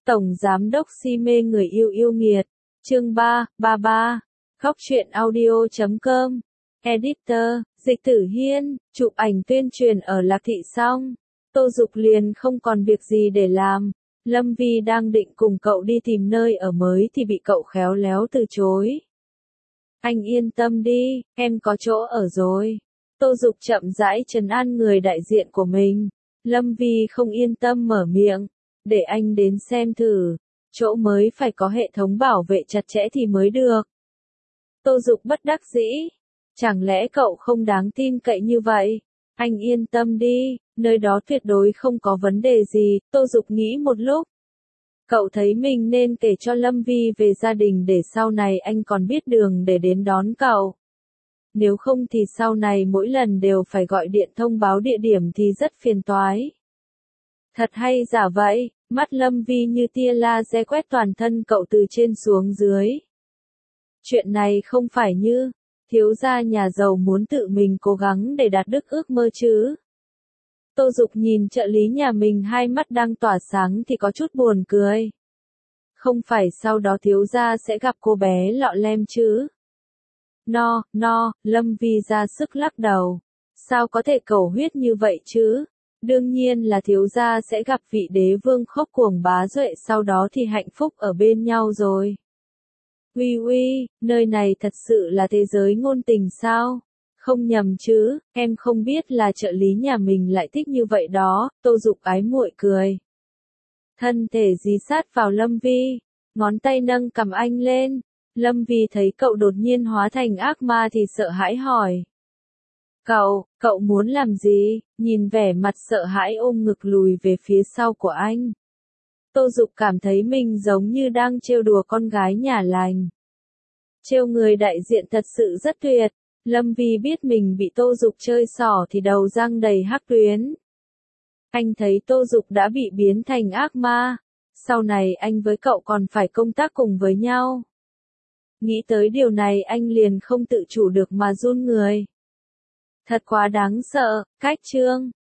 Tổng Giám đốc si mê người yêu yêu nghiệt. Chương 3, 33. Khóc chuyện audio.com. Editor, Dịch Tử Hiên, chụp ảnh tuyên truyền ở Lạc Thị xong. Tô Dục liền không còn việc gì để làm. Lâm Vi đang định cùng cậu đi tìm nơi ở mới thì bị cậu khéo léo từ chối. Anh yên tâm đi, em có chỗ ở rồi. Tô Dục chậm rãi trấn an người đại diện của mình. Lâm Vi không yên tâm mở miệng. Để anh đến xem thử. Chỗ mới phải có hệ thống bảo vệ chặt chẽ thì mới được. Tô Dục bất đắc dĩ. Chẳng lẽ cậu không đáng tin cậy như vậy? Anh yên tâm đi, nơi đó tuyệt đối không có vấn đề gì. Tô Dục nghĩ một lúc. Cậu thấy mình nên kể cho Lâm Vi về gia đình để sau này anh còn biết đường để đến đón cậu. Nếu không thì sau này mỗi lần đều phải gọi điện thông báo địa điểm thì rất phiền toái. Thật hay giả vậy, mắt Lâm Vi như tia laser quét toàn thân cậu từ trên xuống dưới. Chuyện này không phải như, thiếu gia nhà giàu muốn tự mình cố gắng để đạt được ước mơ chứ. Tô Dục nhìn trợ lý nhà mình hai mắt đang tỏa sáng thì có chút buồn cười. Không phải sau đó thiếu gia sẽ gặp cô bé lọ lem chứ. Lâm Vi ra sức lắc đầu. Sao có thể cầu huyết như vậy chứ? Đương nhiên là thiếu gia sẽ gặp vị đế vương khốc cuồng bá duệ sau đó thì hạnh phúc ở bên nhau rồi. Uy, nơi này thật sự là thế giới ngôn tình sao? Không nhầm chứ, em không biết là trợ lý nhà mình lại thích như vậy đó. Tô Dục ái muội cười. Thân thể dí sát vào Lâm Vi, ngón tay nâng cầm anh lên. Lâm Vi thấy cậu đột nhiên hóa thành ác ma thì sợ hãi hỏi. Cậu muốn làm gì? Nhìn vẻ mặt sợ hãi ôm ngực lùi về phía sau của anh. Tô Dục cảm thấy mình giống như đang trêu đùa con gái nhà lành. Trêu người đại diện thật sự rất tuyệt. Lâm Vi biết mình bị Tô Dục chơi xỏ thì đầu răng đầy hắc tuyến. Anh thấy Tô Dục đã bị biến thành ác ma. Sau này anh với cậu còn phải công tác cùng với nhau. Nghĩ tới điều này anh liền không tự chủ được mà run người. Thật quá đáng sợ, cách chương.